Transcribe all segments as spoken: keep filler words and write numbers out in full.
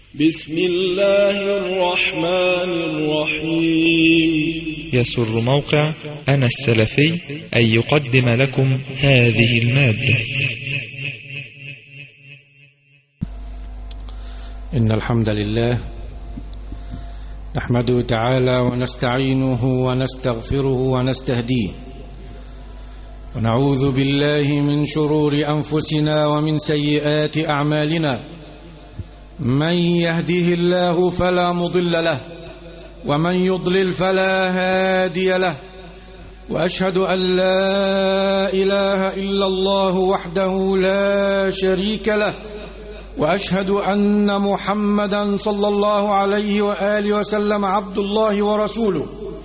بسم الله الرحمن الرحيم. يسر موقع أنا السلفي أن يقدم لكم هذه المادة. إن الحمد لله نحمده تعالى ونستعينه ونستغفره ونستهديه، ونعوذ بالله من شرور أنفسنا ومن سيئات أعمالنا. من يهده الله فلا مضل له، ومن يضلل فلا هادي له. وأشهد أن لا إله إلا الله وحده لا شريك له، وأشهد أن محمدا صلى الله عليه وآله وسلم عبد الله ورسوله.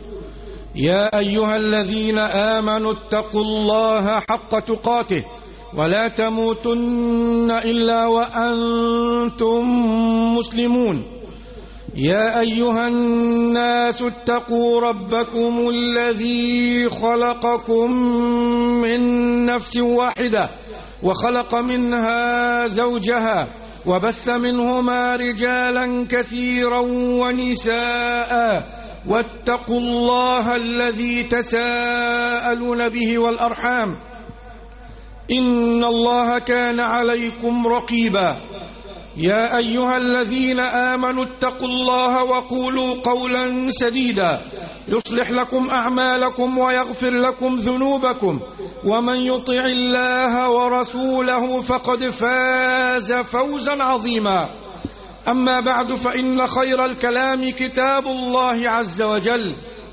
يا أيها الذين آمنوا اتقوا الله حق تقاته ولا تموتن إلا وأنتم مسلمون. يا أيها الناس اتقوا ربكم الذي خلقكم من نفس واحدة وخلق منها زوجها وبث منهما رجالا كثيرا ونساء، واتقوا الله الذي تساءلون به والأرحام، إن الله كان عليكم رقيبا. يا أيها الذين آمنوا اتقوا الله وقولوا قولا سديدا يصلح لكم أعمالكم ويغفر لكم ذنوبكم، ومن يطع الله ورسوله فقد فاز فوزا عظيما. أما بعد، فإن خير الكلام كتاب الله عز وجل،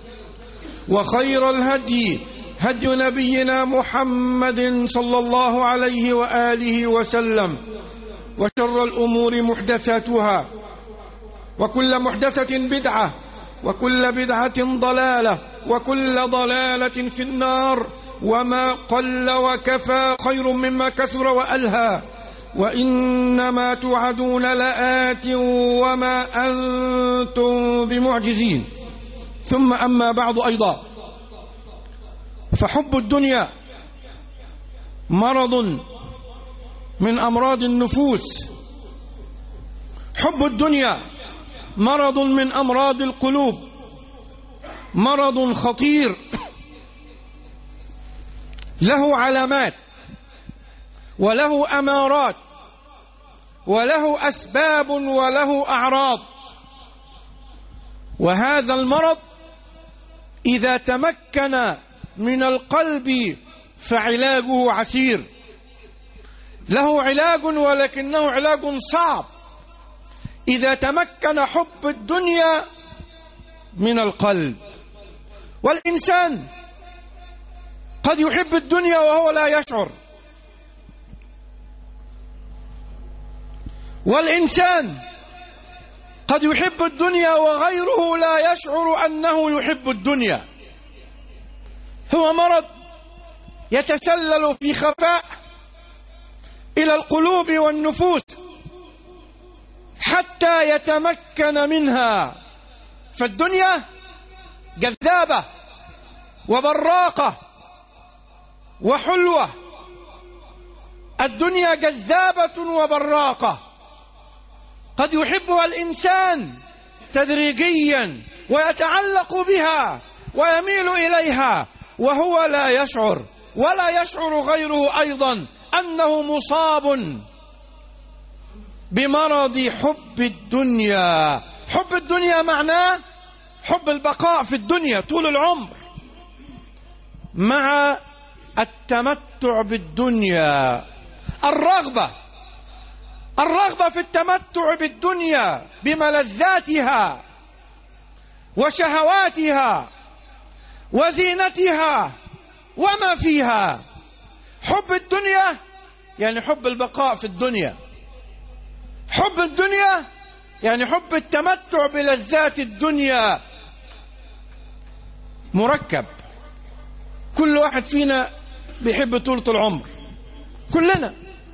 وخير الهدي هدي نبينا محمد صلى الله عليه وآله وسلم، وشر الأمور محدثاتها، وكل محدثة بدعة، وكل بدعة ضلالة، وكل ضلالة في النار. وما قل وكفى خير مما كثر وألهى، وإنما توعدون لآت وما أنتم بمعجزين. ثم أما بعد، أيضا فحب الدنيا مرض من أمراض النفوس. حب الدنيا مرض من أمراض القلوب، مرض خطير له علامات وله أمارات وله أسباب وله أعراض. وهذا المرض إذا تمكن من القلب فعلاجه عسير. له علاج ولكنه علاج صعب إذا تمكن حب الدنيا من القلب. والإنسان قد يحب الدنيا وهو لا يشعر، والإنسان قد يحب الدنيا وغيره لا يشعر أنه يحب الدنيا. هو مرض يتسلل في خفاء إلى القلوب والنفوس حتى يتمكن منها. فالدنيا جذابة وبراقة وحلوة. الدنيا جذابة وبراقة، قد يحبها الإنسان تدريجيا ويتعلق بها ويميل إليها وهو لا يشعر، ولا يشعر غيره أيضا أنه مصاب بمرض حب الدنيا. حب الدنيا معناه حب البقاء في الدنيا طول العمر مع التمتع بالدنيا. الرغبة الرغبة في التمتع بالدنيا بملذاتها وشهواتها وزينتها وما فيها. حب الدنيا يعني حب البقاء في الدنيا. حب الدنيا يعني حب التمتع بلذات الدنيا. مركب، كل واحد فينا بيحب طولة العمر. كلنا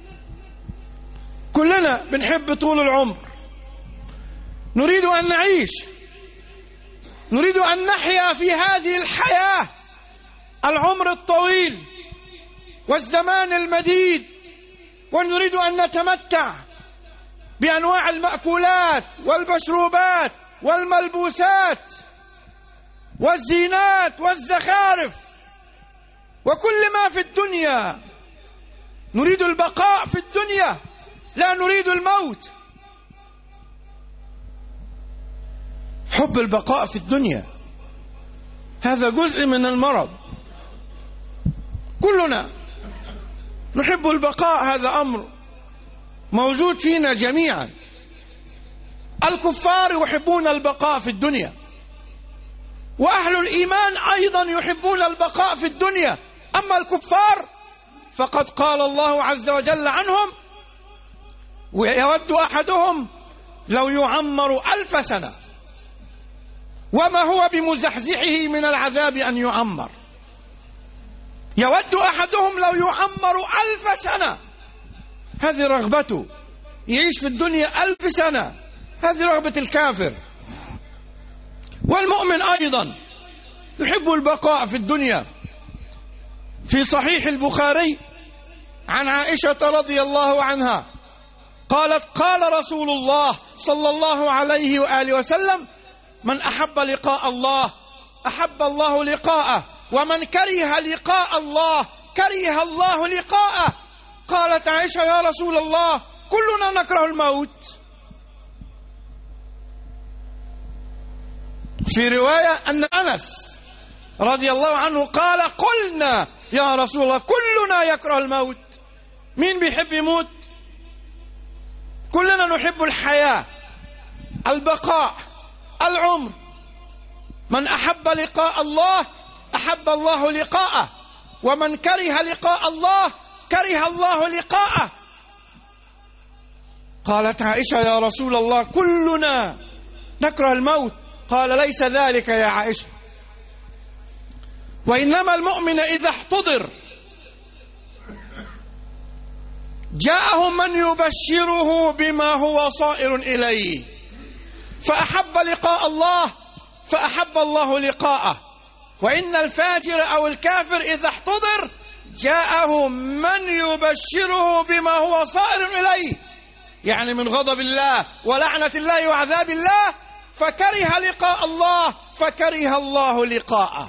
كلنا بنحب طول العمر. نريد أن نعيش، نريد أن نحيا في هذه الحياة العمر الطويل والزمان المديد، ونريد أن نتمتع بأنواع المأكولات والمشروبات والملبوسات والزينات والزخارف وكل ما في الدنيا. نريد البقاء في الدنيا، لا نريد الموت. حب البقاء في الدنيا هذا جزء من المرض. كلنا نحب البقاء، هذا أمر موجود فينا جميعا. الكفار يحبون البقاء في الدنيا، وأهل الإيمان أيضا يحبون البقاء في الدنيا. أما الكفار فقد قال الله عز وجل عنهم: ويود أحدهم لو يعمر ألف سنة وما هو بمزحزحه من العذاب أن يعمر. يود أحدهم لو يعمر ألف سنة، هذه رغبته، يعيش في الدنيا ألف سنة، هذه رغبة الكافر. والمؤمن أيضا يحب البقاء في الدنيا. في صحيح البخاري عن عائشة رضي الله عنها قالت: قال رسول الله صلى الله عليه وآله وسلم: من أحب لقاء الله أحب الله لقاءه، ومن كره لقاء الله كره الله لقاءه. قالت عائشة: يا رسول الله، كلنا نكره الموت. في رواية أن أنس رضي الله عنه قال: قلنا يا رسول الله كلنا يكره الموت. مين بيحب يموت؟ كلنا نحب الحياة، البقاء، العمر. من أحب لقاء الله أحب الله لقاءه، ومن كره لقاء الله كره الله لقاءه. قالت عائشة: يا رسول الله، كلنا نكره الموت. قال: ليس ذلك يا عائشة، وإنما المؤمن إذا احتضر جاءه من يبشره بما هو صائر إليه، فأحب لقاء الله فأحب الله لقاءه. وإن الفاجر أو الكافر إذا احتضر جاءه من يبشره بما هو صائر إليه، يعني من غضب الله ولعنة الله وعذاب الله، فكره لقاء الله فكره الله لقاءه.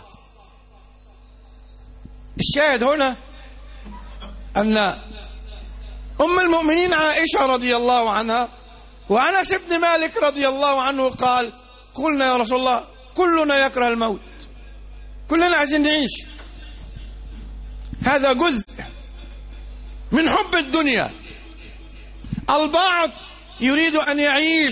الشاهد هنا أن أم المؤمنين عائشة رضي الله عنها وأنس بن مالك رضي الله عنه قال: قلنا يا رسول الله كلنا يكره الموت، كلنا عايزين نعيش. هذا جزء من حب الدنيا. البعض يريد أن يعيش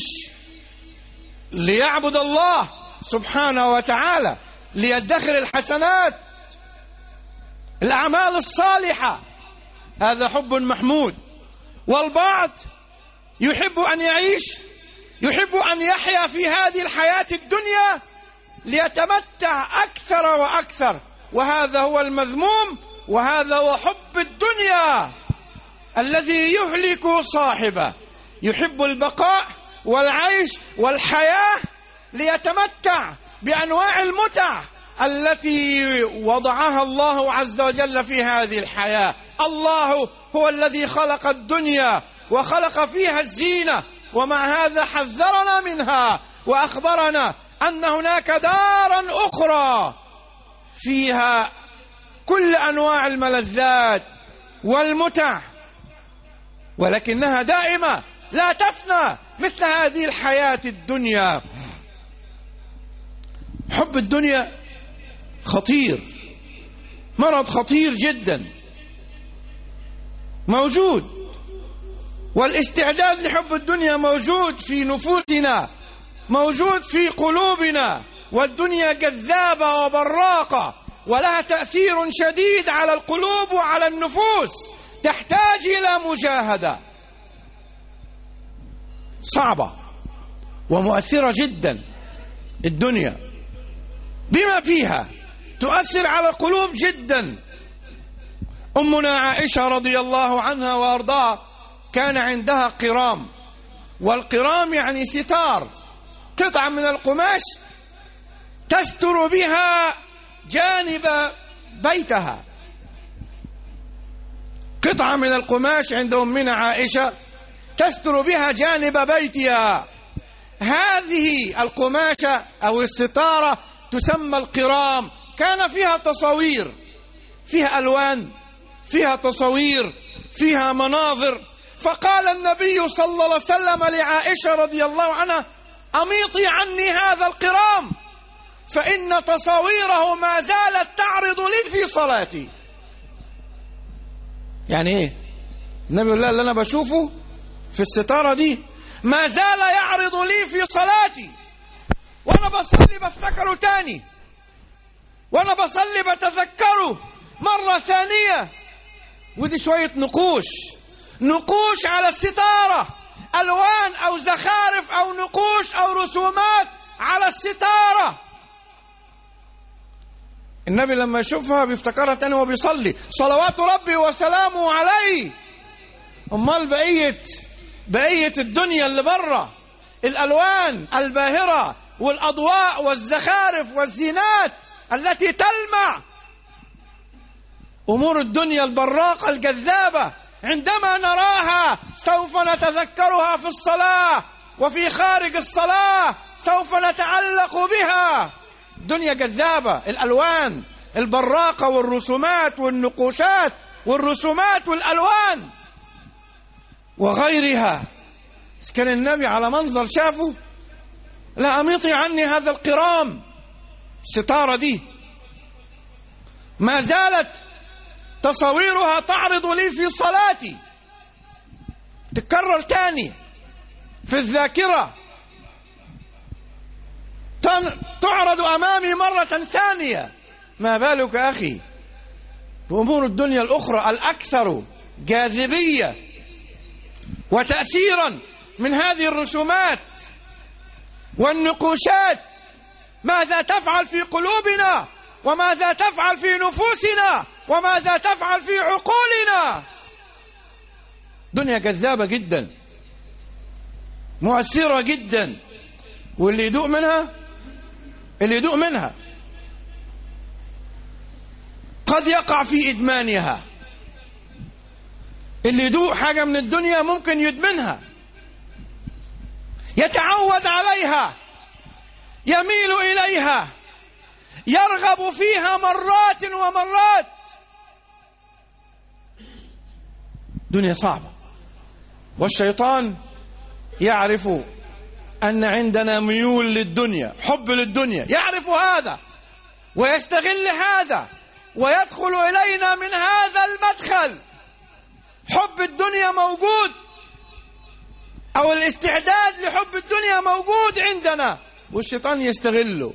ليعبد الله سبحانه وتعالى، ليدخر الحسنات، الأعمال الصالحة، هذا حب محمود. والبعض يحب أن يعيش، يحب أن يحيا في هذه الحياة الدنيا ليتمتع أكثر وأكثر، وهذا هو المذموم، وهذا هو حب الدنيا الذي يهلك صاحبه. يحب البقاء والعيش والحياة ليتمتع بأنواع المتع التي وضعها الله عز وجل في هذه الحياة. الله هو الذي خلق الدنيا وخلق فيها الزينة، ومع هذا حذرنا منها وأخبرنا أن هناك دارا أخرى فيها كل أنواع الملذات والمتع، ولكنها دائمة لا تفنى مثل هذه الحياة الدنيا. حب الدنيا خطير، مرض خطير جدا موجود، والاستعداد لحب الدنيا موجود في نفوسنا، موجود في قلوبنا. والدنيا جذابة وبراقة، ولها تأثير شديد على القلوب وعلى النفوس، تحتاج إلى مجاهدة صعبة ومؤثرة جدا. الدنيا بما فيها تؤثر على القلوب جدا. أمنا عائشة رضي الله عنها وأرضاها كان عندها قرام، والقرام يعني ستار، قطعة من القماش تستر بها جانب بيتها. قطعة من القماش عند أمنا عائشة تستر بها جانب بيتها. هذه القماشة أو الستارة تسمى القرام، كان فيها تصاوير، فيها ألوان، فيها تصاوير، فيها مناظر. فقال النبي صلى الله عليه وسلم لعائشة رضي الله عنها: أميطي عني هذا القرام فإن تصاويره ما زالت تعرض لي في صلاتي. يعني ايه؟ النبي يقول: لا، اللي انا بشوفه في الستارة دي ما زال يعرض لي في صلاتي، وانا بصلي بفتكره تاني، وانا بصلي بتذكره مرة ثانية. ودي شوية نقوش، نقوش على الستارة، ألوان أو زخارف أو نقوش أو رسومات على الستارة. النبي لما يشوفها بيفتكرها تاني وبيصلي صلوات ربي وسلامه عليه. امال بقية بقية الدنيا اللي بره، الألوان الباهرة والأضواء والزخارف والزينات التي تلمع، أمور الدنيا البراقة الجذابة عندما نراها سوف نتذكرها في الصلاة، وفي خارج الصلاة سوف نتعلق بها. دنيا جذابة، الألوان البراقة والرسومات والنقوشات والرسومات والألوان وغيرها. كان النبي على منظر شافه: لا، أميطي عني هذا القرام. الستارة دي ما زالت تصويرها تعرض لي في صلاتي، تكرر تاني في الذاكرة، تعرض أمامي مرة ثانية. ما بالك أخي بأمور الدنيا الأخرى الأكثر جاذبية وتأثيرا من هذه الرسومات والنقوشات؟ ماذا تفعل في قلوبنا، وماذا تفعل في نفوسنا، وماذا تفعل في عقولنا؟ دنيا جذابة جدا، مؤثرة جدا، واللي يدوق منها اللي يدوق منها قد يقع في إدمانها. اللي يدوق حاجة من الدنيا ممكن يدمنها، يتعود عليها، يميل إليها، يرغب فيها مرات ومرات. دنيا صعبة، والشيطان يعرف أن عندنا ميول للدنيا، حب للدنيا، يعرف هذا ويستغل هذا ويدخل إلينا من هذا المدخل. حب الدنيا موجود، أو الاستعداد لحب الدنيا موجود عندنا، والشيطان يستغله.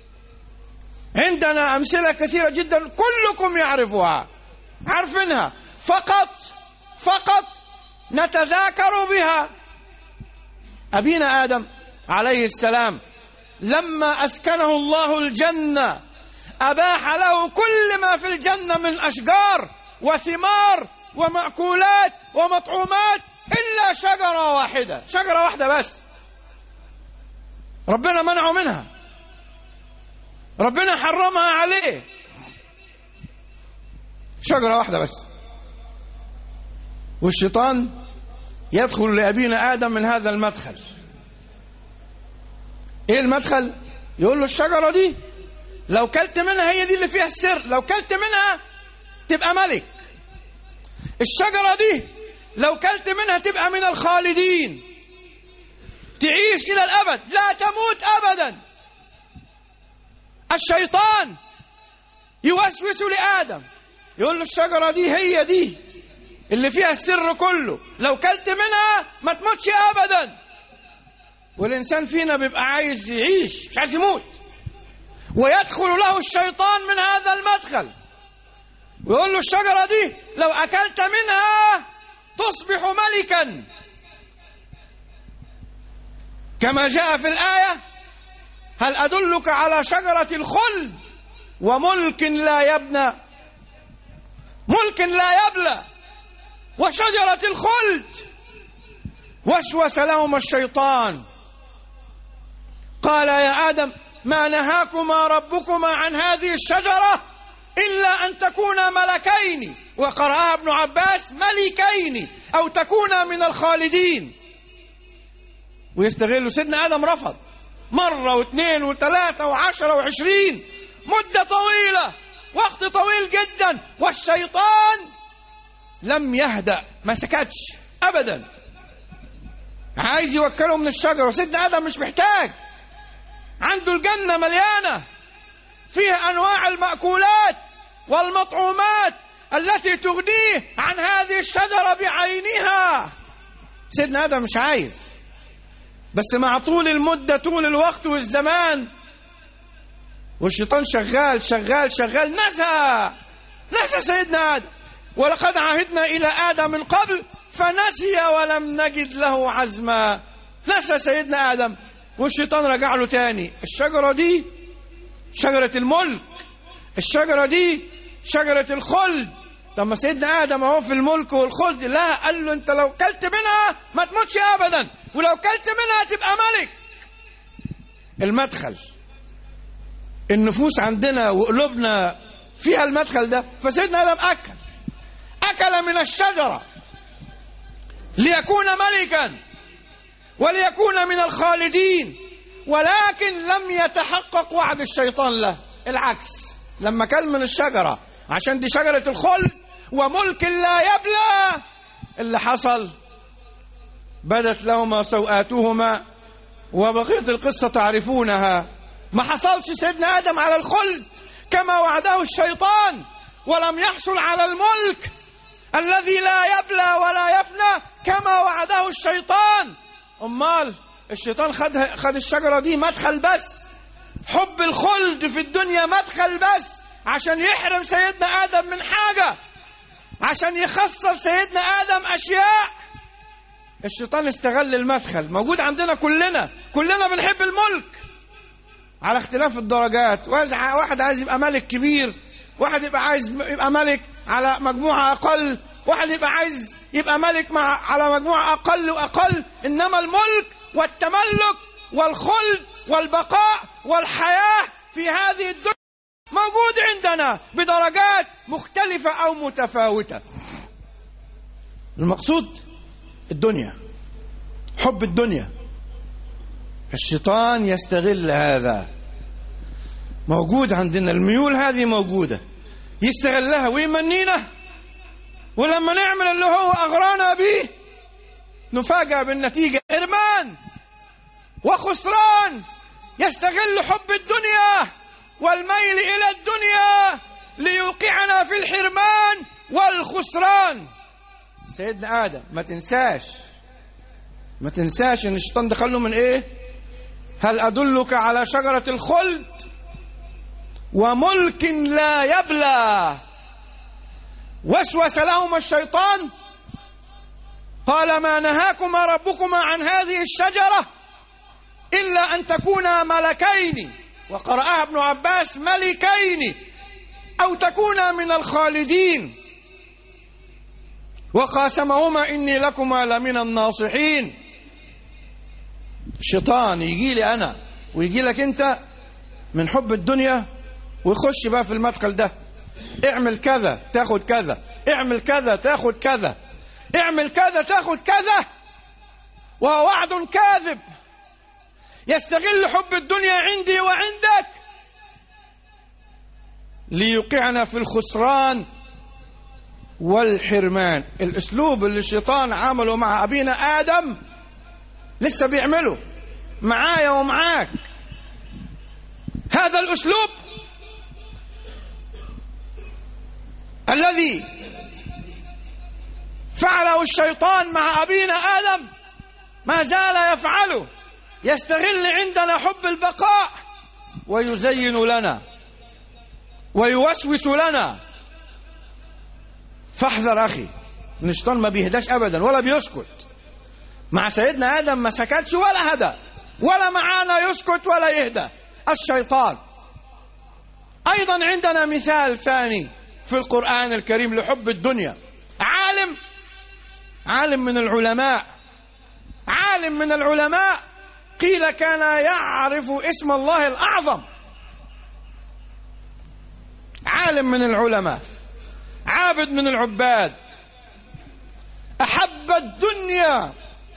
عندنا أمثلة كثيرة جدا كلكم يعرفها، عارفينها، فقط فقط نتذاكر بها. أبينا آدم عليه السلام لما أسكنه الله الجنة أباح له كل ما في الجنة من أشجار وثمار ومأكولات ومطعومات إلا شجرة واحدة، شجرة واحدة بس ربنا منعه منها، ربنا حرمها عليه، شجرة واحدة بس. والشيطان يدخل لأبينا آدم من هذا المدخل. إيه المدخل؟ يقول له: الشجرة دي لو كلت منها، هي دي اللي فيها السر، لو كلت منها تبقى ملك. الشجرة دي لو كلت منها تبقى من الخالدين، تعيش إلى الأبد، لا تموت أبدا. الشيطان يوسوس لآدم، يقول له: الشجرة دي هي دي اللي فيها السر كله، لو كلت منها ما تموتش أبدا. والإنسان فينا بيبقى عايز يعيش، مش عايز يموت، ويدخل له الشيطان من هذا المدخل ويقول له: الشجرة دي لو أكلت منها تصبح ملكا، كما جاء في الآية: هل أدلك على شجرة الخلد وملك لا يبنى، ملك لا يبلى وشجرة الخلد. وسوس لهما الشيطان قال: يا آدم ما نهاكما ربكما عن هذه الشجرة؟ إلا أن تكونا ملكين، وقرأها ابن عباس ملكين، أو تكونا من الخالدين. ويستغلوا. سيدنا آدم رفض مرة واثنين وثلاثة وعشرة وعشرين، مدة طويلة، وقت طويل جدا، والشيطان لم يهدأ، ما سكتش أبدا، عايز يوكله من الشجرة. وسيدنا آدم مش محتاج، عنده الجنة مليانة فيها أنواع المأكولات والمطعومات التي تغنيه عن هذه الشجرة بعينها. سيدنا آدم مش عايز، بس مع طول المدة، طول الوقت والزمان، والشيطان شغال شغال شغال، نسى نسى سيدنا آدم. ولقد عهدنا إلى آدم من قبل فنسي ولم نجد له عزما. نسى سيدنا آدم، والشيطان رجع له تاني. الشجرة دي شجرة الملك، الشجرة دي شجرة الخلد. طب ما سيدنا آدم اهو في الملك والخلد. لا، قال له انت لو كلت منها ما تموتش ابدا، ولو كلت منها تبقى ملك. المدخل، النفوس عندنا وقلوبنا فيها المدخل ده. فسيدنا آدم أكل أكل من الشجرة ليكون ملكا وليكون من الخالدين، ولكن لم يتحقق وعد الشيطان له. العكس، لما كل من الشجرة عشان دي شجرة الخلد وملك لا يبلى، اللي حصل بدت لهما سوآتهما، وبقية القصة تعرفونها. ما حصلش سيدنا آدم على الخلد كما وعده الشيطان، ولم يحصل على الملك الذي لا يبلى ولا يفنى كما وعده الشيطان. أمال الشيطان خد خد الشجرة دي مدخل بس، حب الخلد في الدنيا مدخل بس، عشان يحرم سيدنا آدم من حاجة، عشان يخسر سيدنا آدم أشياء. الشيطان استغل المدخل. موجود عندنا كلنا، كلنا بنحب الملك على اختلاف الدرجات. واحد عايز يبقى ملك كبير، واحد يبقى عايز يبقى ملك على مجموعة أقل، واحد يبقى عايز يبقى ملك مع على مجموعة أقل وأقل. إنما الملك والتملك والخلد والبقاء والحياة في هذه الدنيا موجود عندنا بدرجات مختلفة أو متفاوتة. المقصود الدنيا، حب الدنيا. الشيطان يستغل هذا، موجود عندنا الميول هذه موجودة، يستغلها ويمنينا، ولما نعمل اللي هو أغرانا به نفاجأ بالنتيجة، حرمان وخسران. يستغل حب الدنيا والميل إلى الدنيا ليوقعنا في الحرمان والخسران. سيدنا آدم ما تنساش ما تنساش ان الشيطان دخله من ايه؟ هل أدلك على شجرة الخلد وملك لا يبلى؟ وسوس لهما الشيطان قال ما نهاكما ربكما عن هذه الشجرة إلا أن تكونا ملكين، وقرأها ابن عباس ملكين، أو تكونا من الخالدين. وقاسمهما إني لكما لمن الناصحين. الشيطان يجي لي أنا ويجي لك أنت من حب الدنيا، ويخش بقى في المدخل ده. اعمل كذا تاخد كذا، اعمل كذا تاخد كذا، اعمل كذا تاخد كذا، وهو وعد كاذب. يستغل حب الدنيا عندي وعندك ليوقعنا في الخسران والحرمان. الاسلوب اللي الشيطان عمله مع ابينا آدم لسه بيعمله معايا ومعاك. هذا الاسلوب الذي فعله الشيطان مع ابينا آدم ما زال يفعله. يستغل عندنا حب البقاء ويزين لنا ويوسوس لنا. فاحذر أخي، إن الشيطان ما بيهداش أبدا ولا بيسكت. مع سيدنا آدم ما سكتش ولا هدى، ولا معانا يسكت ولا يهدى الشيطان. أيضا عندنا مثال ثاني في القرآن الكريم لحب الدنيا. عالم عالم من العلماء عالم من العلماء قيل كان يعرف اسم الله الأعظم. عالم من العلماء، عابد من العباد، أحب الدنيا،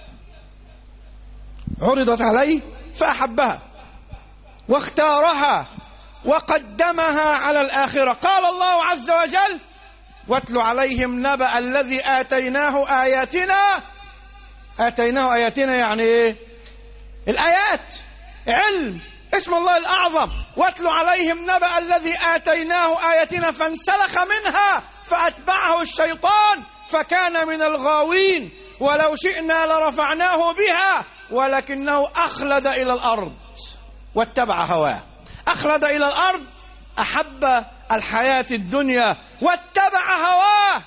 عرضت عليه فأحبها واختارها وقدمها على الآخرة. قال الله عز وجل: واتل عليهم نبأ الذي آتيناه آياتنا. آتيناه آياتنا يعني إيه؟ الآيات، علم، اسم الله الأعظم. واتل عليهم نبأ الذي آتيناه آياتنا فانسلخ منها فأتبعه الشيطان فكان من الغاوين ولو شئنا لرفعناه بها ولكنه أخلد إلى الأرض واتبع هواه. أخلد إلى الأرض، أحب الحياة الدنيا واتبع هواه.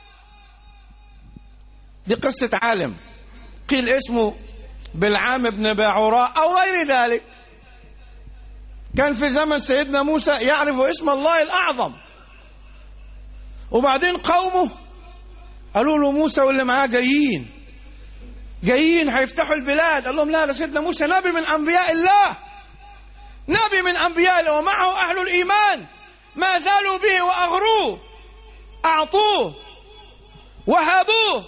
دي قصة عالم قيل اسمه بلعام بن باعوراء أو غير ذلك، كان في زمن سيدنا موسى يعرف اسم الله الأعظم، وبعدين قومه قالوا له موسى واللي معاه جايين جايين هيفتحوا البلاد. قال لهم لا، ده سيدنا موسى نبي من أنبياء الله، نبي من أنبياء الله، ومعه أهل الإيمان ما زالوا به وأغروه، أعطوه وهبوه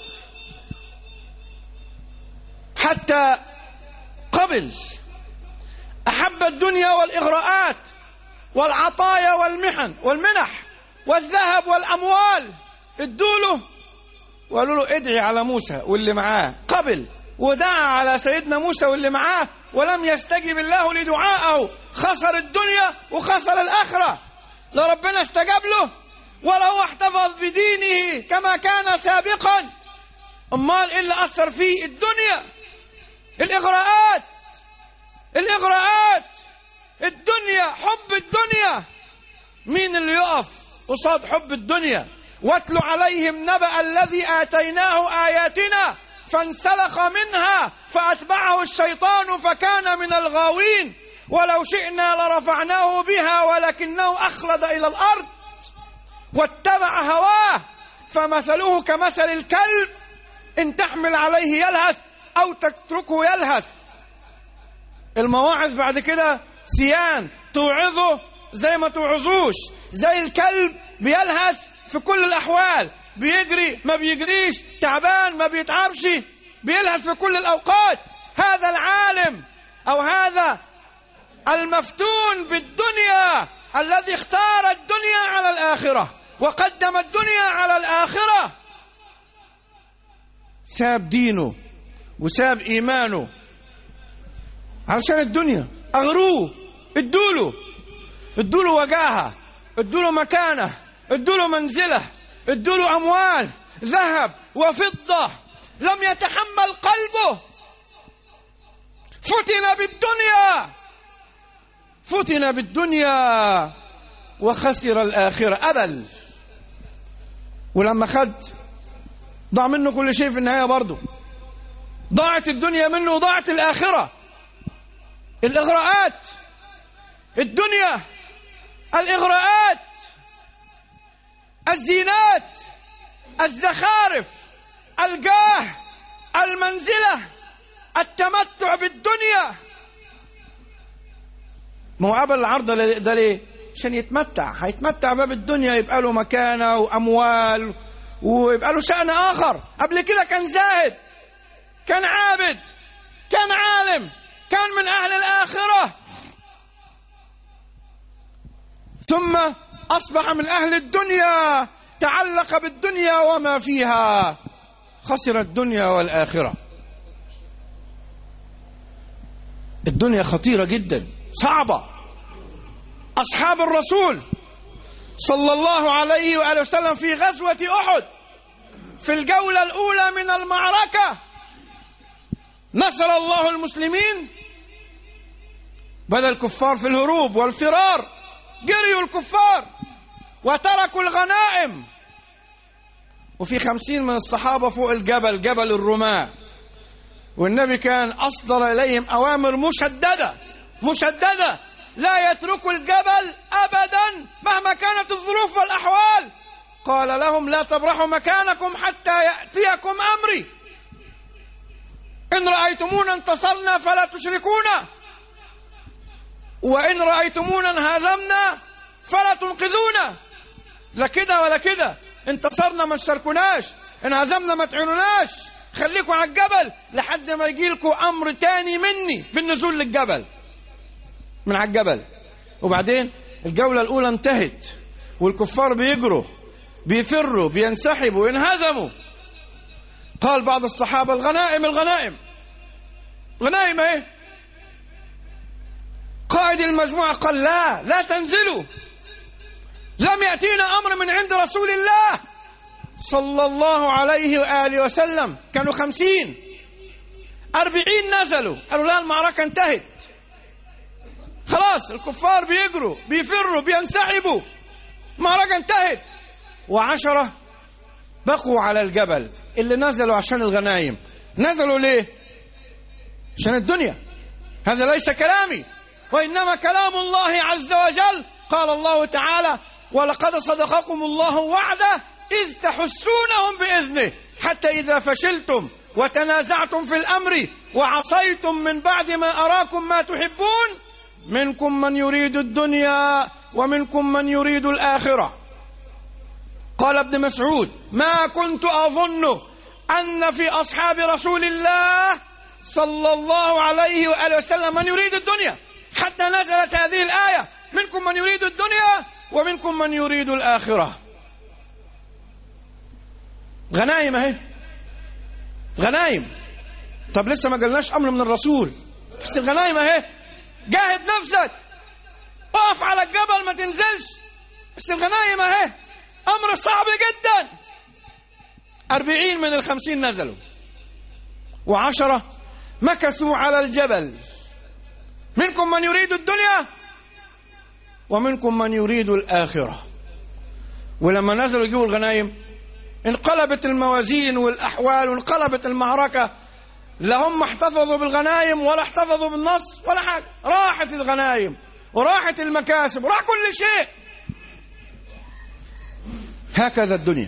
حتى قبل. أحب الدنيا والإغراءات والعطايا والمحن والمنح والذهب والأموال. ادوله وقالوا له ادعي على موسى واللي معاه. قبل ودعا على سيدنا موسى واللي معاه ولم يستجب الله لدعائه، خسر الدنيا وخسر الآخرة. لا ربنا استجاب له ولا هو احتفظ بدينه كما كان سابقا. أمال إيه اللي أثر فيه؟ الدنيا، الإغراءات، الإغراءات، الدنيا، حب الدنيا. مين اللي يقف قصاد حب الدنيا؟ واتل عليهم نبأ الذي آتيناه آياتنا فانسلخ منها فأتبعه الشيطان فكان من الغاوين ولو شئنا لرفعناه بها ولكنه أخلد إلى الأرض واتبع هواه فمثله كمثل الكلب إن تحمل عليه يلهث أو تتركه يلهث. المواعظ بعد كده سيان، توعظه زي ما توعظوش، زي الكلب بيلهث في كل الأحوال، بيجري ما بيجريش، تعبان ما بيتعبش، بيلهث في كل الأوقات. هذا العالم أو هذا المفتون بالدنيا الذي اختار الدنيا على الآخرة وقدم الدنيا على الآخرة ساب دينه وساب إيمانه علشان الدنيا. أغروه، ادوله ادوله وجاهه، ادوله مكانه، ادوله منزله، ادوله أموال ذهب وفضة، لم يتحمل قلبه. فتن بالدنيا، فتن بالدنيا وخسر الآخرة، أبل. ولما خد ضاع منه كل شيء في النهاية برضه، ضاعت الدنيا منه وضاعت الآخرة. الإغراءات، الدنيا، الإغراءات، الزينات، الزخارف، الجاه، المنزلة، التمتع بالدنيا. ما هو قبل العرض ده ليه؟ عشان يتمتع، هيتمتع باب الدنيا، يبقى له مكانة وأموال ويبقى له شأن آخر. قبل كده كان زاهد، كان عابد، كان عالم، كان من أهل الآخرة، ثم أصبح من أهل الدنيا، تعلق بالدنيا وما فيها، خسر الدنيا والآخرة. الدنيا خطيرة جدا، صعبة. أصحاب الرسول صلى الله عليه وآله وسلم في غزوة أحد في الجولة الأولى من المعركة نصر الله المسلمين، بدأ الكفار في الهروب والفرار، جريوا الكفار وتركوا الغنائم، وفي خمسين من الصحابة فوق الجبل، جبل الرماة، والنبي كان أصدر إليهم أوامر مشددة مشددة، لا يتركوا الجبل أبدا مهما كانت الظروف والأحوال. قال لهم لا تبرحوا مكانكم حتى يأتيكم أمري، إن رأيتمونا انتصرنا فلا تشركونا، وإن رأيتمونا انهزمنا فلا تنقذونا. لا كده ولا كده، انتصرنا ما تشاركوناش، انهزمنا ما تعينوناش، خليكوا على الجبل لحد ما يجيلكوا أمر تاني مني بالنزول للجبل، من على الجبل. وبعدين الجولة الأولى انتهت والكفار بيجروا بيفروا بينسحبوا ينهزموا. قال بعض الصحابة الغنائم الغنائم غنائم ايه؟ قائد المجموعة قال لا لا تنزلوا، لم يأتينا أمر من عند رسول الله صلى الله عليه وآله وسلم. كانوا خمسين، أربعين نزلوا قالوا لا المعركة انتهت خلاص، الكفار بيجروا بيفروا بينسحبوا، المعركة انتهت. وعشرة بقوا على الجبل اللي نزلوا عشان الغنائم. نزلوا ليه؟ عشان الدنيا. هذا ليس كلامي وإنما كلام الله عز وجل. قال الله تعالى ولقد صدقكم الله وعده إذ تحسونهم بإذنه حتى إذا فشلتم وتنازعتم في الأمر وعصيتم من بعد ما أراكم ما تحبون منكم من يريد الدنيا ومنكم من يريد الآخرة. قال ابن مسعود ما كنت أظن أن في أصحاب رسول الله صلى الله عليه وآله وسلم من يريد الدنيا حتى نزلت هذه الآية منكم من يريد الدنيا ومنكم من يريد الآخرة. غنايم اهي، غنايم. طب لسه ما قلناش أمر من الرسول، بس الغنايم اهي. جاهد نفسك، اقف على الجبل ما تنزلش، بس الغنايم اهي. أمر صعب جدا. أربعين من الخمسين نزلوا وعشرة مكثوا على الجبل. منكم من يريد الدنيا ومنكم من يريد الآخرة. ولما نزلوا يجيبوا الغنايم انقلبت الموازين والأحوال وانقلبت المعركة. لا هم احتفظوا بالغنايم ولا احتفظوا بالنص ولا حاجة. راحت الغنايم وراحت المكاسب وراح كل شيء. هكذا الدنيا،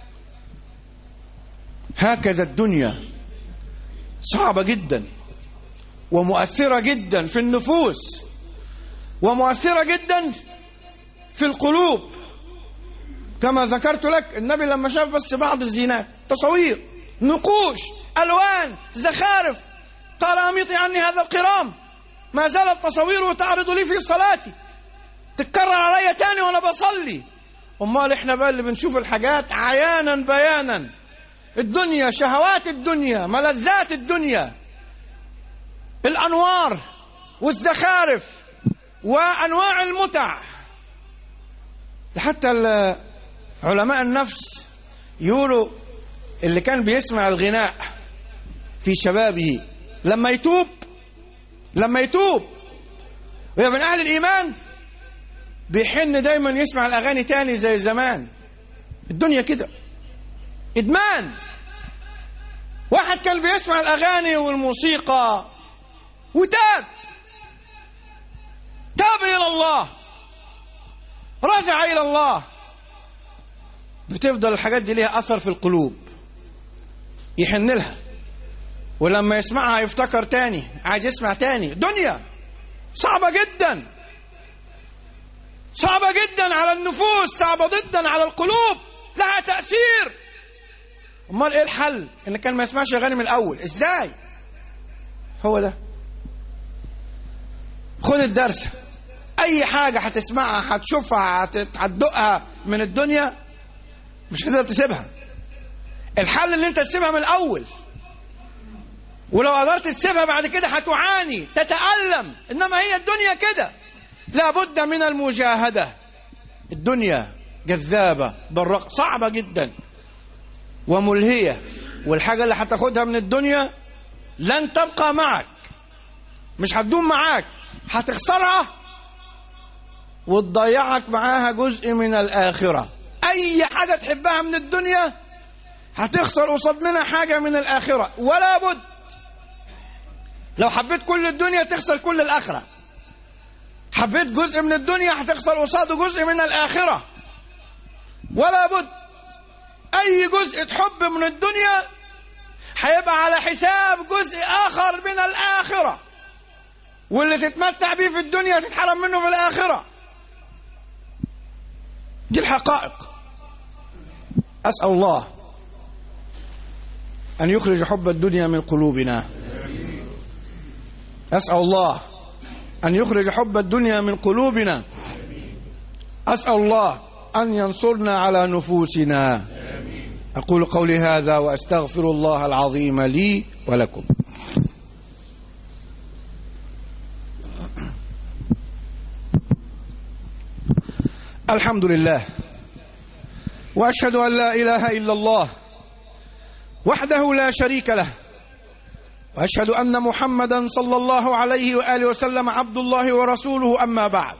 هكذا الدنيا صعبة جدا ومؤثرة جدا في النفوس ومؤثرة جدا في القلوب. كما ذكرت لك النبي لما شاف بس بعض الزينات، تصوير، نقوش، ألوان، زخارف، قال أميطي عني هذا القرام، ما زالت تصويره تعرض لي في صلاتي، تتكرر علي تاني وأنا بصلي. أمال إحنا بقى اللي بنشوف الحاجات عيانا بيانا. الدنيا، شهوات الدنيا، ملذات الدنيا، الأنوار والزخارف وأنواع المتع. حتى علماء النفس يقولوا اللي كان بيسمع الغناء في شبابه لما يتوب لما يتوب ويبقى من أهل الإيمان بيحن دايما يسمع الأغاني تاني زي زمان. الدنيا كده إدمان. واحد كان بيسمع الأغاني والموسيقى وتاب تاب إلى الله، رجع إلى الله، بتفضل الحاجات دي ليها أثر في القلوب، يحن لها، ولما يسمعها يفتكر تاني، عايز يسمع تاني. دنيا صعبة جدا، صعبة جدا على النفوس، صعبة جدا على القلوب، لها تأثير. امال ايه الحل؟ ان كان ما يسمعش اغاني من الاول. ازاي؟ هو ده. خد الدرس. اي حاجة هتسمعها هتشوفها هتدقها من الدنيا مش هتقدر تسيبها. الحل ان انت تسيبها من الاول، ولو قدرت تسيبها بعد كده هتعاني تتألم. انما هي الدنيا كده، لابد من المجاهدة. الدنيا جذابة بالرغم صعبة جدا وملهية، والحاجة اللي هتاخدها من الدنيا لن تبقى معك، مش هتدوم معاك، هتخسرها وتضيعك معاها جزء من الآخرة. أي حاجة تحبها من الدنيا هتخسر قصاد منها حاجة من الآخرة، ولا بد. لو حبيت كل الدنيا تخسر كل الآخرة، حبيت جزء من الدنيا هتخسر قصاده جزء من الآخرة، ولا بد. أي جزء تحب من الدنيا هيبقى على حساب جزء آخر من الآخرة، واللي تتمتع بيه في الدنيا تتحرم منه في الآخرة. دي الحقائق. أسأل الله أن يخرج حب الدنيا من قلوبنا. أسأل الله أن يخرج حب الدنيا من قلوبنا. أسأل الله أن ينصرنا على نفوسنا. أقول قولي هذا وأستغفر الله العظيم لي ولكم. الحمد لله، وأشهد أن لا إله إلا الله وحده لا شريك له، وأشهد أن محمدا صلى الله عليه وآله وسلم عبد الله ورسوله. أما بعد،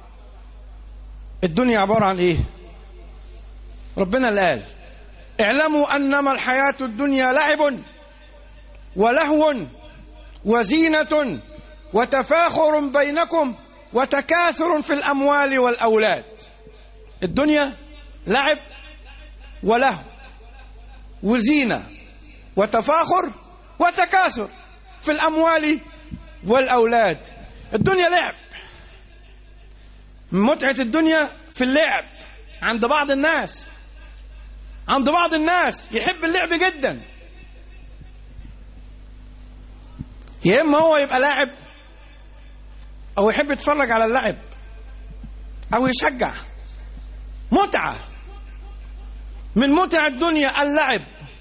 الدنيا عبارة عن إيه؟ ربنا اللي قال: اعلموا أنما الحياة الدنيا لعب ولهو وزينة وتفاخر بينكم وتكاثر في الأموال والأولاد. الدنيا لعب ولهو وزينة وتفاخر وتكاثر في الأموال والأولاد. الدنيا لعب. متعة الدنيا في اللعب عند بعض الناس. عند بعض الناس يحب اللعب جدا، يا إما هو يبقى لاعب أو يحب يتفرج على اللعب أو يشجع. متعة من متع الدنيا اللعب،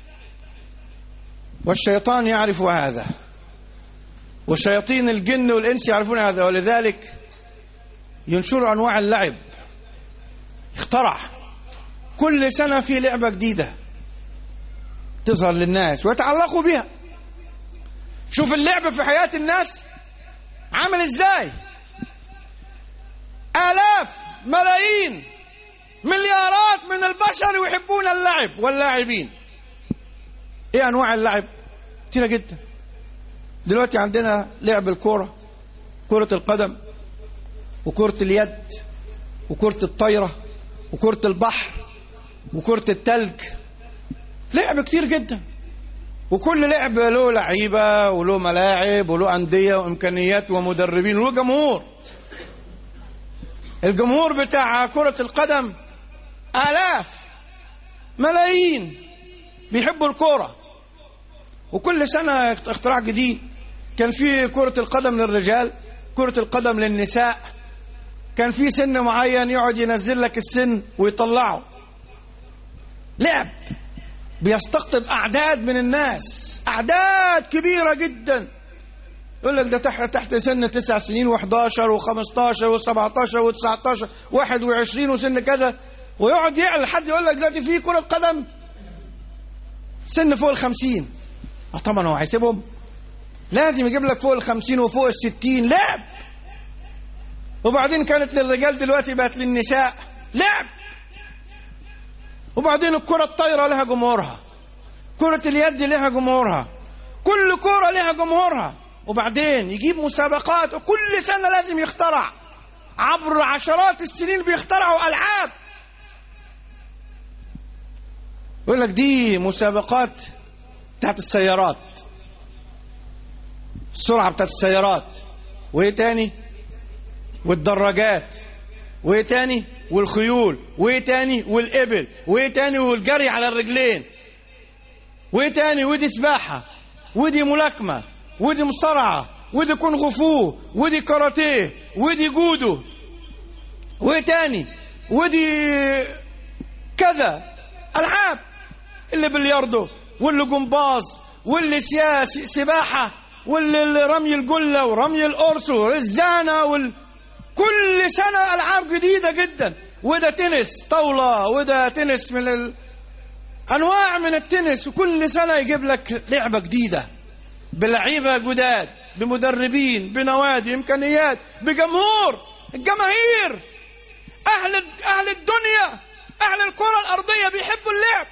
والشيطان يعرف هذا، وشياطين الجن والإنس يعرفون هذا، ولذلك ينشروا أنواع اللعب. اخترع كل سنة في لعبة جديدة تظهر للناس ويتعلقوا بها. شوف اللعب في حياة الناس عامل ازاي. آلاف ملايين مليارات من البشر يحبون اللعب واللاعبين. ايه انواع اللعب؟ كتيرة جدا. دلوقتي عندنا لعب الكرة، كرة القدم، وكرة اليد، وكرة الطايرة، وكرة البحر، وكرة التلج. لعب كتير جدا، وكل لعب له لعيبة وله ملاعب وله أندية وإمكانيات ومدربين وله جمهور. الجمهور بتاع كرة القدم آلاف ملايين بيحبوا الكرة، وكل سنة اختراع جديد. كان في كرة القدم للرجال، كرة القدم للنساء، كان في سن معين يقعد ينزل لك السن ويطلعه. لعب بيستقطب أعداد من الناس، أعداد كبيرة جدا. يقول لك ده تحت تحت سن تسع سنين وحداشر وخمستاشر وسبعتاشر وتسعتاشر واحد وعشرين وسن كذا، ويقعد يعلى حد يقول لك دلوقتي في كرة قدم سن فوق الخمسين. اه طبعا هو هيسيبهم؟ لازم يجيب لك فوق الخمسين وفوق الستين. لعب. وبعدين كانت للرجال، دلوقتي بقت للنساء. لعب. وبعدين الكرة الطايرة لها جمهورها، كرة اليد لها جمهورها، كل كرة لها جمهورها. وبعدين يجيب مسابقات، وكل سنة لازم يخترع. عبر عشرات السنين بيخترعوا ألعاب. يقول لك دي مسابقات بتاعت السيارات، السرعة بتاعت السيارات، وايه تاني؟ والدراجات، وايه تاني؟ والخيول، وايه تاني؟ والإبل، وايه تاني؟ والجري على الرجلين، وايه تاني؟ ودي سباحة، ودي ملاكمة، ودي مصارعة، ودي كونغ فو، ودي كاراتيه، ودي جودو، وايه تاني؟ ودي كذا ألعاب. اللي بلياردو، واللي جمباز، واللي سياسي سباحة، واللي رمي الجلة ورمي القرص والرزانة وال... كل سنة ألعاب جديدة جدا. وده تنس طاولة، وده تنس من ال... أنواع من التنس. وكل سنة يجيب لك لعبة جديدة بلعيبة جداد، بمدربين، بنوادي، إمكانيات، بجمهور. الجماهير أهل أهل الدنيا، أهل الكرة الأرضية بيحبوا اللعب.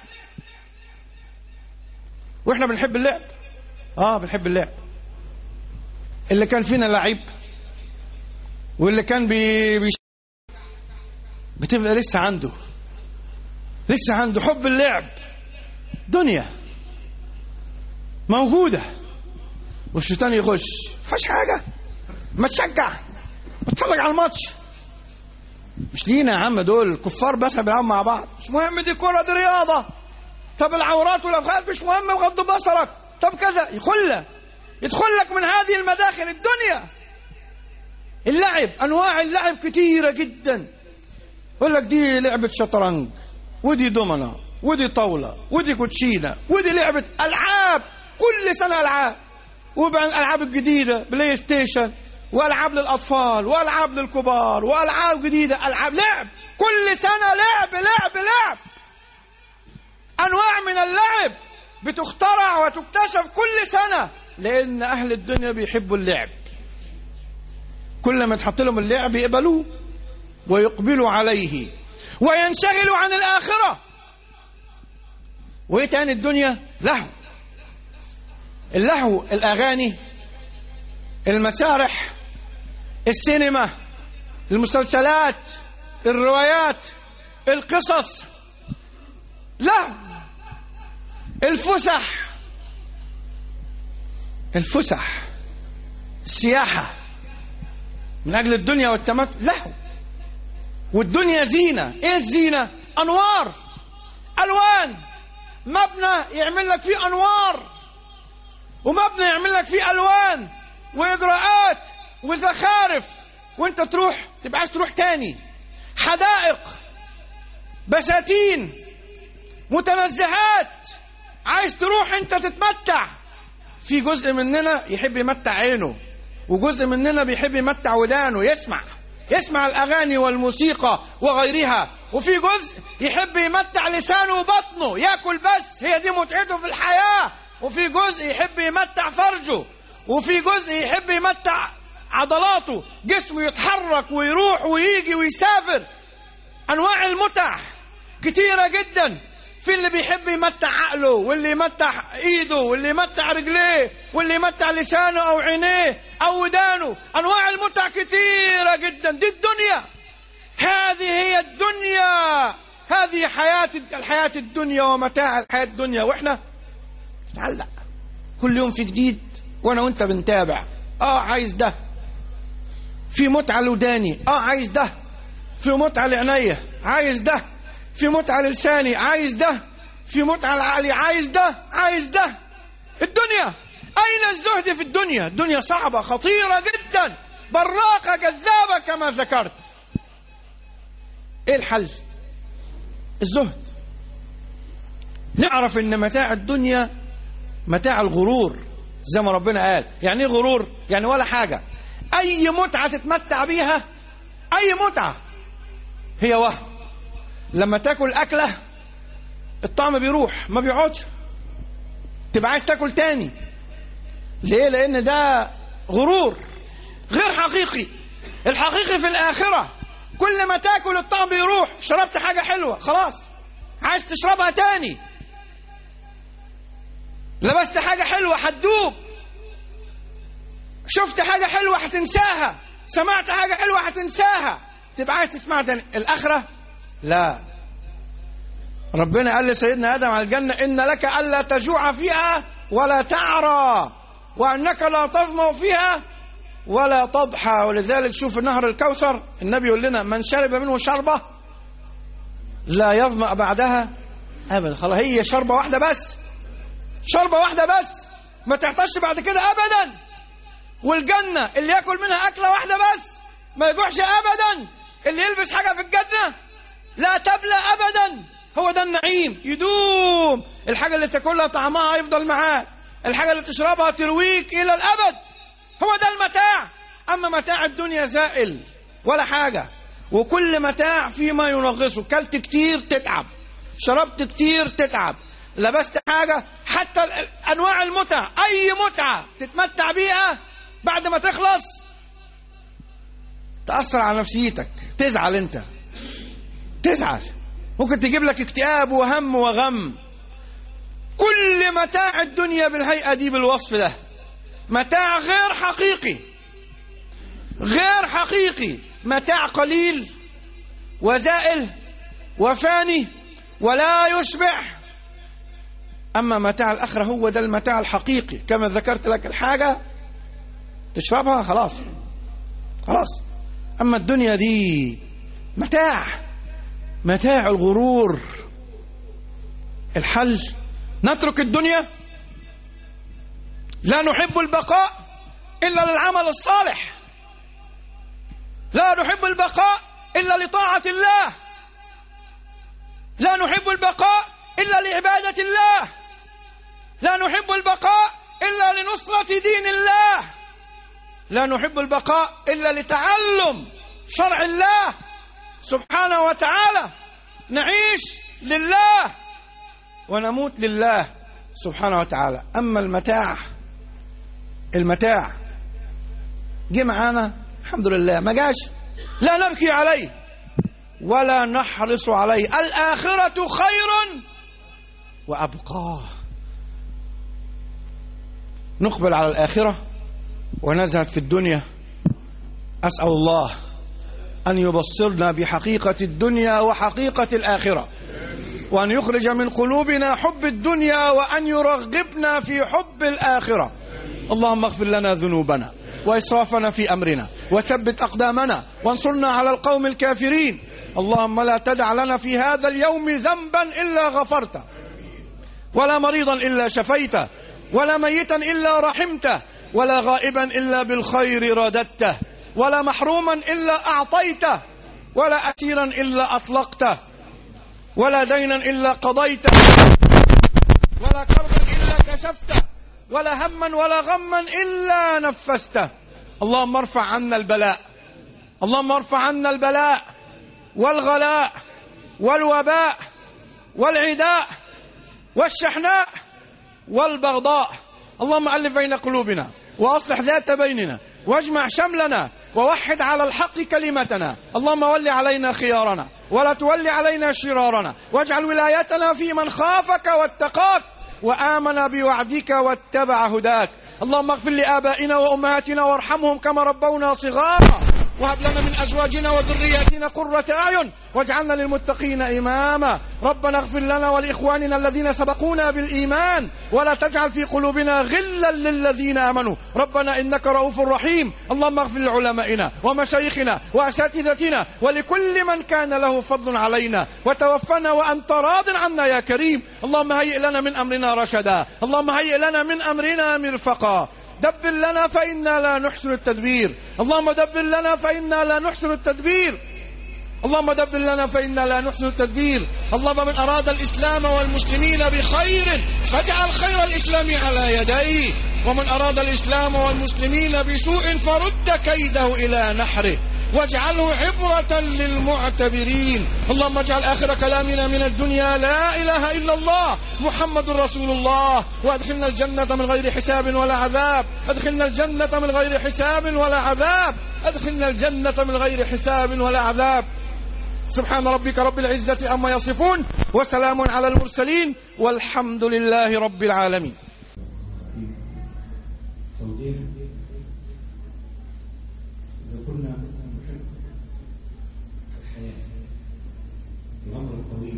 وإحنا بنحب اللعب. آه بنحب اللعب. اللي كان فينا لعيب واللي كان بي... بي... بتبقى لسه عنده لسه عنده حب اللعب. دنيا موجودة، والشيطان يخش. فاش حاجة، ما تشجع، ما تتفرج على الماتش. مش لينا يا عم، دول كفار بس بيلعبوا مع بعض. مش مهم، دي كرة، دي رياضة. طب العورات والأفخاذ مش مهم، وغض بصرك، طب كذا، يخل يدخل لك من هذه المداخل الدنيا. اللعب، أنواع اللعب كثيرة جدا. يقول لك دي لعبة شطرنج، ودي دومنا، ودي طاولة، ودي كوتشينة، ودي لعبة ألعاب، كل سنة ألعاب، وبعدين الألعاب الجديدة بلاي ستيشن، وألعاب للأطفال، وألعاب للكبار، وألعاب جديدة، ألعاب لعب، كل سنة لعب لعب لعب. أنواع من اللعب بتخترع وتكتشف كل سنة، لأن أهل الدنيا بيحبوا اللعب. كل ما تحط لهم اللعب يقبلوه ويقبلوا عليه وينشغلوا عن الآخرة. وإيه تاني الدنيا؟ لهو. اللهو الأغاني، المسارح، السينما، المسلسلات، الروايات، القصص، لهو. الفسح، الفسح، السياحة من أجل الدنيا والتمتع، لهو. والدنيا زينة. إيه الزينة؟ أنوار، ألوان. مبنى يعمل لك فيه أنوار، ومبنى يعمل لك فيه ألوان وإجراءات وزخارف، وانت تروح تبقى عايز تروح تاني. حدائق، بساتين، متنزهات، عايز تروح انت تتمتع. في جزء مننا يحب يمتع عينه، وجزء مننا بيحب يمتع ودانه، يسمع يسمع الأغاني والموسيقى وغيرها. وفي جزء يحب يمتع لسانه وبطنه، يأكل بس، هي دي متعته في الحياة. وفي جزء يحب يمتع فرجه، وفي جزء يحب يمتع عضلاته، جسمه يتحرك ويروح ويجي ويسافر. أنواع المتع كتيرة جدا. في اللي بيحب يمتع عقله، واللي يمتع ايده، واللي يمتع رجليه، واللي يمتع لسانه او عينيه او ودانه. انواع المتع كتيرة جدا. دي الدنيا، هذه هي الدنيا، هذه حياة الحياة الدنيا ومتاع الحياة الدنيا. واحنا نتعلق كل يوم في جديد، وانا وانت بنتابع. اه عايز ده، في متعة لوداني، اه عايز ده، في متعة لعينيه، عايز ده، في متعة لساني، عايز ده، في متعة لعقلي، عايز ده، عايز ده. الدنيا، أين الزهد في الدنيا؟ الدنيا صعبة، خطيرة جدا، براقة، جذابة كما ذكرت. إيه الحل؟ الزهد. نعرف إن متاع الدنيا متاع الغرور، زي ما ربنا قال. يعني إيه غرور؟ يعني ولا حاجة. أي متعة تتمتع بيها، أي متعة، هي وهم. لما تاكل أكلة الطعم بيروح، ما بيقعدش، تبقى عايز تاكل تاني. ليه؟ لأن ده غرور غير حقيقي. الحقيقي في الآخرة كل ما تاكل الطعم بيروح. شربت حاجة حلوة خلاص عايز تشربها تاني. لبست حاجة حلوة هتدوب. شفت حاجة حلوة هتنساها. سمعت حاجة حلوة هتنساها، تبقى عايز تسمعها تاني. الآخرة لا. ربنا قال لسيدنا آدم على الجنة: إن لك ألا تجوع فيها ولا تعرى، وأنك لا تظمأ فيها ولا تضحى. ولذلك شوف نهر الكوثر، النبي يقول لنا: من شرب منه شربة لا يظمأ بعدها أبدا. خلاص، هي شربة واحدة بس، شربة واحدة بس، ما تحتاجش بعد كده أبدا. والجنة اللي يأكل منها أكلة واحدة بس ما يجوعش أبدا. اللي يلبس حاجة في الجنة لا تبلى أبدا. هو ده النعيم، يدوم. الحاجة اللي تاكلها طعمها يفضل معاك، الحاجة اللي تشربها ترويك إلى الأبد. هو ده المتاع. أما متاع الدنيا زائل ولا حاجة. وكل متاع فيما ينغصه. كلت كتير تتعب، شربت كتير تتعب، لبست حاجة. حتى أنواع المتع، أي متعة تتمتع بيها بعد ما تخلص تأثر على نفسيتك، تزعل. انت تزعل، ممكن تجيب لك اكتئاب وهم وغم. كل متاع الدنيا بالهيئة دي، بالوصف ده، متاع غير حقيقي، غير حقيقي. متاع قليل وزائل وفاني ولا يشبع. أما متاع الآخرة هو ده المتاع الحقيقي. كما ذكرت لك، الحاجة تشربها خلاص خلاص. أما الدنيا دي متاع، متاع الغرور. الحل نترك الدنيا؟ لا نحب البقاء إلا للعمل الصالح، لا نحب البقاء إلا لطاعة الله، لا نحب البقاء إلا لعبادة الله، لا نحب البقاء إلا لنصرة دين الله، لا نحب البقاء إلا لتعلم شرع الله سبحانه وتعالى. نعيش لله ونموت لله سبحانه وتعالى. أما المتاع المتاع جه معانا الحمد لله، ما جاش لا نبكي عليه ولا نحرص عليه. الآخرة خير وأبقى. نقبل على الآخرة ونزهد في الدنيا. أسأل الله أن يبصرنا بحقيقة الدنيا وحقيقة الآخرة، وأن يخرج من قلوبنا حب الدنيا وأن يرغبنا في حب الآخرة. اللهم اغفر لنا ذنوبنا وإسرافنا في أمرنا وثبت أقدامنا وانصرنا على القوم الكافرين. اللهم لا تدع لنا في هذا اليوم ذنبا إلا غفرته، ولا مريضا إلا شفيته، ولا ميتا إلا رحمته، ولا غائبا إلا بالخير رددته، ولا محروما إلا أعطيته، ولا أسيرا إلا أطلقته، ولا دينا إلا قضيته، ولا كربا إلا كشفته، ولا هما ولا غما إلا نفسته. اللهم ارفع عنا البلاء، اللهم ارفع عنا البلاء والغلاء والوباء والعداء والشحناء والبغضاء. اللهم ألف بين قلوبنا وأصلح ذات بيننا واجمع شملنا ووحد على الحق كلمتنا. اللهم ول علينا خيارنا ولا تول علينا شرارنا، واجعل ولايتنا في من خافك واتقاك وآمن بوعدك واتبع هداك. اللهم اغفر لآبائنا وأمهاتنا وارحمهم كما ربونا صغارا، وهب لنا من أزواجنا وذرياتنا قرة أعين واجعلنا للمتقين إماما. ربنا اغفر لنا ولإخواننا الذين سبقونا بالإيمان ولا تجعل في قلوبنا غلا للذين آمنوا ربنا إنك رؤوف رحيم. اللهم اغفر لعلمائنا ومشايخنا وأساتذتنا ولكل من كان له فضل علينا، وتوفنا وأنت راض عنا يا كريم. اللهم هيئ لنا من أمرنا رشدا، اللهم هيئ لنا من أمرنا مرفقا. دبر لنا فإنا لا نحسن التدبير، اللهم دبر لنا فإنا لا نحسن التدبير، اللهم دبر لنا فإنا لا نحسن التدبير. اللهم من أراد الإسلام والمسلمين بخير فاجعل خير الإسلام على يديه، ومن أراد الإسلام والمسلمين بسوء فرد كيده إلى نحره واجعله عبرة للمعتبرين. اللهم اجعل آخر كلامنا من الدنيا لا إله إلا الله محمد رسول الله، وادخلنا الجنة من غير حساب ولا عذاب، ادخلنا الجنة من غير حساب ولا عذاب، ادخلنا الجنة من غير حساب ولا عذاب. سبحان ربك رب العزة عما يصفون وسلام على المرسلين والحمد لله رب العالمين. إذا كنا نحب الحياة الأمر الطويل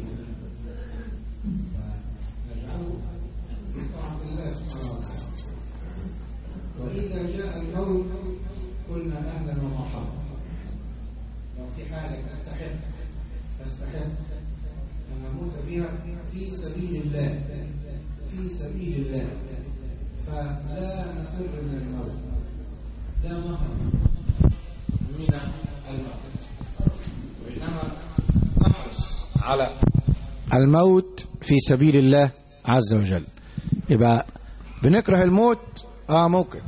فنجعله في طاعة الله سبحانه وتعالى، وإذا جاء الموت قلنا أهلا ومرحبا. لو في حالة تستحق تستحق أن نموت فيها في سبيل الله في سبيل الله فلا نفر من الموت، لا مهرب من الموت، وإنما نحرص على الموت في سبيل الله عز وجل. يبقى بنكره الموت اه ممكن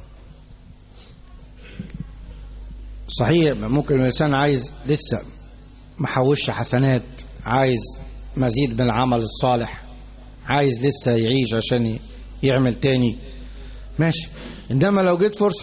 صحيح، ممكن الإنسان عايز لسه محوش حسنات، عايز مزيد من العمل الصالح، عايز لسه يعيش عشان يعمل تاني ماشي. إنما لو جيت فرصة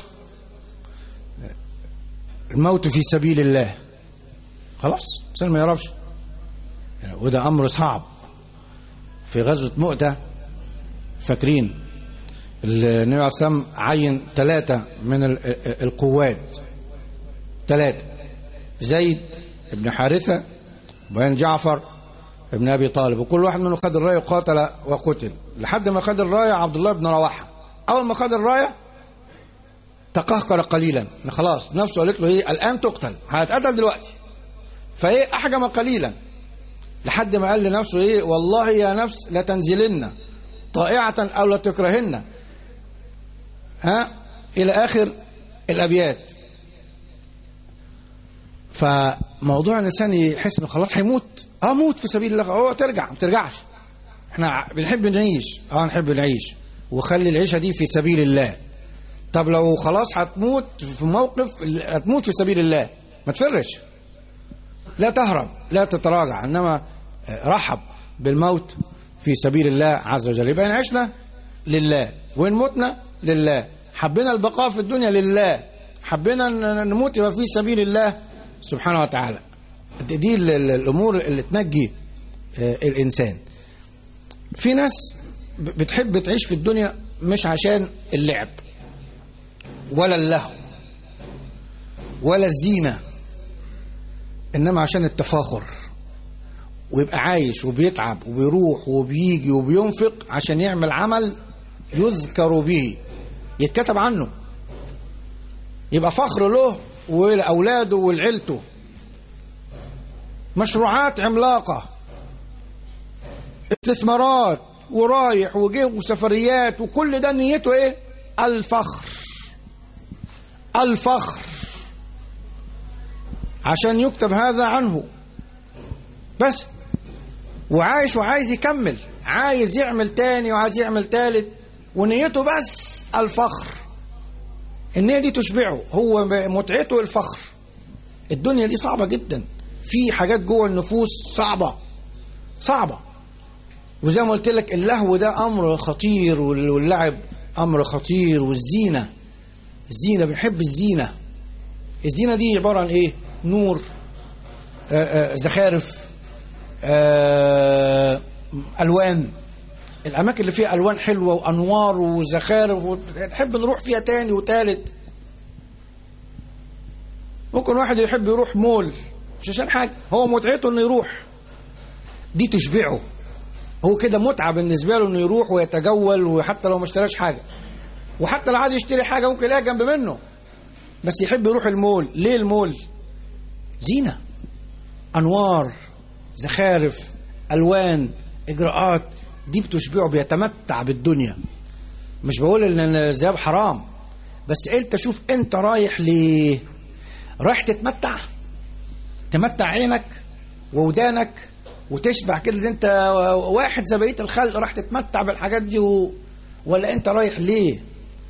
الموت في سبيل الله خلاص الإنسان ما يعرفش، وده أمر صعب. في غزوة مؤتة فاكرين النبي عليه الصلاة والسلام عين ثلاثة من القوات، ثلاثة: زيد بن حارثة وبين جعفر ابن أبي طالب، وكل واحد منهم خد الراية وقاتل وقتل لحد ما خد الراية عبد الله بن رواحة. أول ما خد الراية تقهقر قليلا، خلاص نفسه قالت له ايه الآن تقتل، هتقتل دلوقتي، فايه أحجم قليلا لحد ما قال لنفسه ايه؟ والله يا نفس لتنزلن طائعة او لتكرهن، ها الى اخر الابيات. فموضوع الانسان يحس انه خلاص هيموت، اه موت في سبيل الله، هو ترجع ما ترجعش. احنا بنحب نعيش، اه نحب نعيش وخلي العيشه دي في سبيل الله. طب لو خلاص هتموت في موقف، هتموت في سبيل الله، ما تفرش، لا تهرب، لا تتراجع، انما رحب بالموت في سبيل الله عز وجل. يبقى ان عشنا لله وان متنا لله، حبينا البقاء في الدنيا لله، حبينا نموت يبقى في سبيل الله سبحانه وتعالى. دي الامور اللي تنجي الانسان. في ناس بتحب تعيش في الدنيا مش عشان اللعب ولا اللهو ولا الزينة، إنما عشان التفاخر، ويبقى عايش وبيتعب وبيروح وبيجي وبينفق عشان يعمل عمل يذكر به، يتكتب عنه، يبقى فخر له ولأولاده ولعيلته. مشروعات عملاقة، استثمارات ورايح وجه وسفريات، وكل ده نيته ايه؟ الفخر. الفخر عشان يكتب هذا عنه بس، وعايش وعايز يكمل، عايز يعمل تاني وعايز يعمل تالت، ونيته بس الفخر. النية دي تشبعه، هو متعته الفخر. الدنيا دي صعبة جدا، في حاجات جوه النفوس صعبة صعبة. وزي ما قلت لك اللهو ده أمر خطير، واللعب أمر خطير، والزينة، الزينة بنحب الزينة. الزينة دي عبارة عن إيه؟ نور، آآ آآ زخارف، ألوان. الأماكن اللي فيها ألوان حلوة وأنوار وزخارف تحب نروح فيها تاني وتالت. ممكن واحد يحب يروح مول مش عشان حاجة، هو متعته إنه يروح، دي تشبعه، هو كده متعة بالنسبة له إنه يروح ويتجول، وحتى لو ما اشتراش حاجة، وحتى لو عايز يشتري حاجة ممكن يلاقيها جنب منه، بس يحب يروح المول. ليه المول؟ زينة، أنوار، زخارف، ألوان، إجراءات، دي بتشبعه، بيتمتع بالدنيا. مش بقول إن الذهاب حرام، بس أنت شوف أنت رايح ليه؟ رايح تتمتع، تمتع عينك وودانك وتشبع كده، انت واحد زي بقية الخلق راح تتمتع بالحاجات دي و... ولا انت رايح ليه؟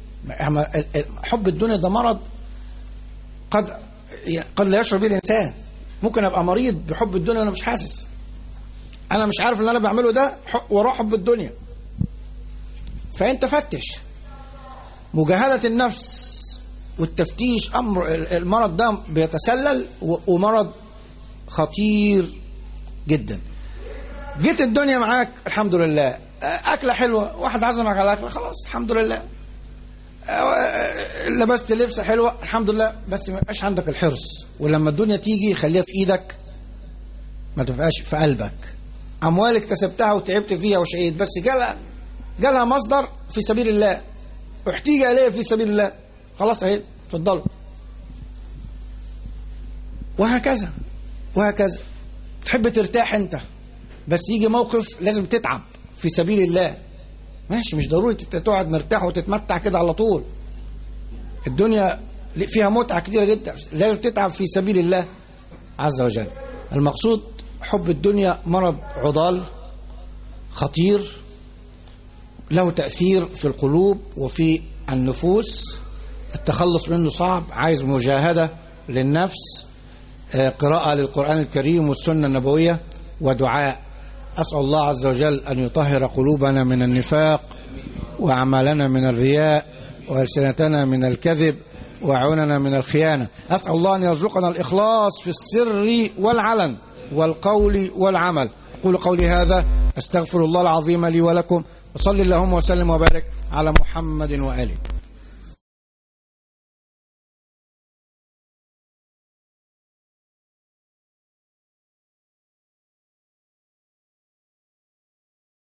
حب الدنيا ده مرض قد قد لا يشعر به الانسان. ممكن ابقى مريض بحب الدنيا وانا مش حاسس، انا مش عارف اللي انا بعمله ده وراه حب الدنيا. فانت فتش. مجاهدة النفس والتفتيش امر، المرض ده بيتسلل ومرض خطير جدا. جيت الدنيا معاك الحمد لله، أكلة حلوة، واحد عزمك على أكلة، خلاص الحمد لله. لبست لبسة حلوة الحمد لله، بس ما يبقاش عندك الحرص، ولما الدنيا تيجي خليها في إيدك، ما تبقاش في قلبك. أموال اكتسبتها وتعبت فيها وشقيت، بس جالها جالها مصدر في سبيل الله، احتيج إليه في سبيل الله، خلاص أهي اتفضلوا. وهكذا وهكذا. تحب ترتاح انت، بس يجي موقف لازم تتعب في سبيل الله، ماشي، مش ضروري تقعد مرتاح وتتمتع كده على طول. الدنيا فيها متعة كتيرة جدا، لازم تتعب في سبيل الله عز وجل. المقصود حب الدنيا مرض عضال خطير، له تأثير في القلوب وفي النفوس، التخلص منه صعب، عايز مجاهدة للنفس، قراءة للقرآن الكريم والسنة النبوية، ودعاء. أسأل الله عز وجل أن يطهر قلوبنا من النفاق، وأعمالنا من الرياء، وألسنتنا من الكذب، وأعيننا من الخيانة. أسأل الله أن يرزقنا الإخلاص في السر والعلن والقول والعمل. أقول قولي هذا، أستغفر الله العظيم لي ولكم، وصلي اللهم وسلم وبارك على محمد وآله.